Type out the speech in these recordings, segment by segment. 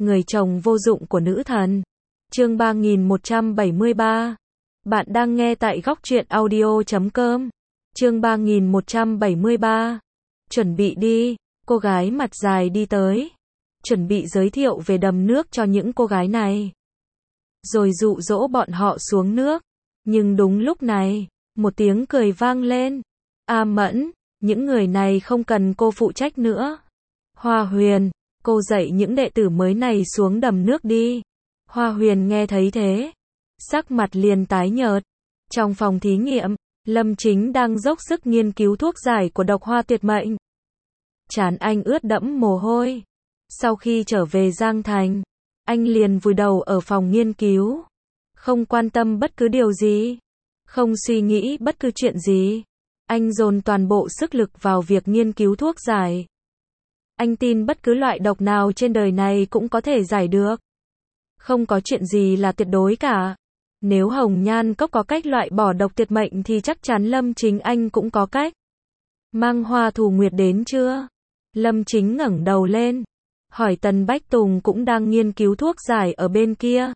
Người chồng vô dụng của nữ thần. Chương 3173. Bạn đang nghe tại góc truyện audio.com. Chương 3173. Chuẩn bị đi, cô gái mặt dài đi tới. Chuẩn bị giới thiệu về đầm nước cho những cô gái này. Rồi dụ dỗ bọn họ xuống nước. Nhưng đúng lúc này, một tiếng cười vang lên. A Mẫn, những người này không cần cô phụ trách nữa. Hoa Huyền, cô dạy những đệ tử mới này xuống đầm nước đi. Hoa Huyền nghe thấy thế, sắc mặt liền tái nhợt. Trong phòng thí nghiệm, Lâm Chính đang dốc sức nghiên cứu thuốc giải của độc hoa tuyệt mệnh. Trán anh ướt đẫm mồ hôi. Sau khi trở về Giang Thành, anh liền vùi đầu ở phòng nghiên cứu. Không quan tâm bất cứ điều gì, không suy nghĩ bất cứ chuyện gì. Anh dồn toàn bộ sức lực vào việc nghiên cứu thuốc giải. Anh tin bất cứ loại độc nào trên đời này cũng có thể giải được. Không có chuyện gì là tuyệt đối cả. Nếu Hồng Nhan Cốc có cách loại bỏ độc tuyệt mệnh thì chắc chắn Lâm Chính anh cũng có cách. Mang Hoa Thù Nguyệt đến chưa? Lâm Chính ngẩng đầu lên, hỏi Tần Bách Tùng cũng đang nghiên cứu thuốc giải ở bên kia.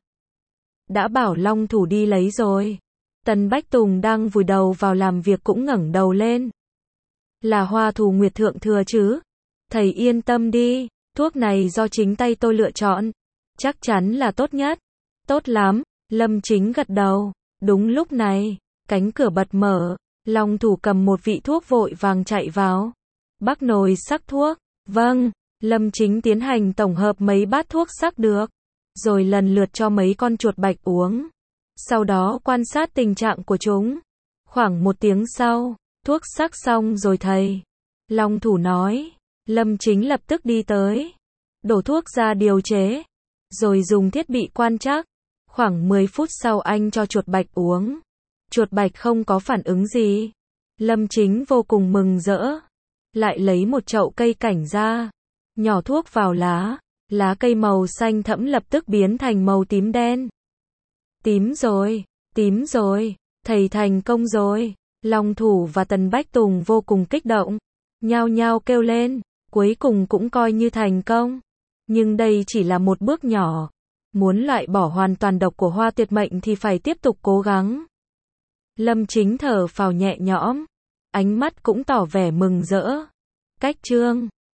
Đã bảo Long Thủ đi lấy rồi. Tần Bách Tùng đang vùi đầu vào làm việc cũng ngẩng đầu lên. Là Hoa Thù Nguyệt thượng thừa chứ? Thầy yên tâm đi, thuốc này do chính tay tôi lựa chọn. Chắc chắn là tốt nhất. Tốt lắm, Lâm Chính gật đầu. Đúng lúc này, cánh cửa bật mở, Long Thủ cầm một vị thuốc vội vàng chạy vào. Bắc nồi sắc thuốc. Vâng, Lâm Chính tiến hành tổng hợp mấy bát thuốc sắc được. Rồi lần lượt cho mấy con chuột bạch uống. Sau đó quan sát tình trạng của chúng. Khoảng 1 tiếng sau, thuốc sắc xong rồi thầy. Long Thủ nói. Lâm Chính lập tức đi tới. Đổ thuốc ra điều chế. Rồi dùng thiết bị quan trắc. Khoảng 10 phút sau anh cho chuột bạch uống. Chuột bạch không có phản ứng gì. Lâm Chính vô cùng mừng rỡ. Lại lấy một chậu cây cảnh ra. Nhỏ thuốc vào lá. Lá cây màu xanh thẫm lập tức biến thành màu tím đen. Tím rồi, thầy thành công rồi. Long Thủ và Tần Bách Tùng vô cùng kích động. Nhao nhao kêu lên, cuối cùng cũng coi như thành công. Nhưng đây chỉ là một bước nhỏ. Muốn loại bỏ hoàn toàn độc của hoa tuyệt mệnh thì phải tiếp tục cố gắng. Lâm Chính thở phào nhẹ nhõm. Ánh mắt cũng tỏ vẻ mừng rỡ. Cách chương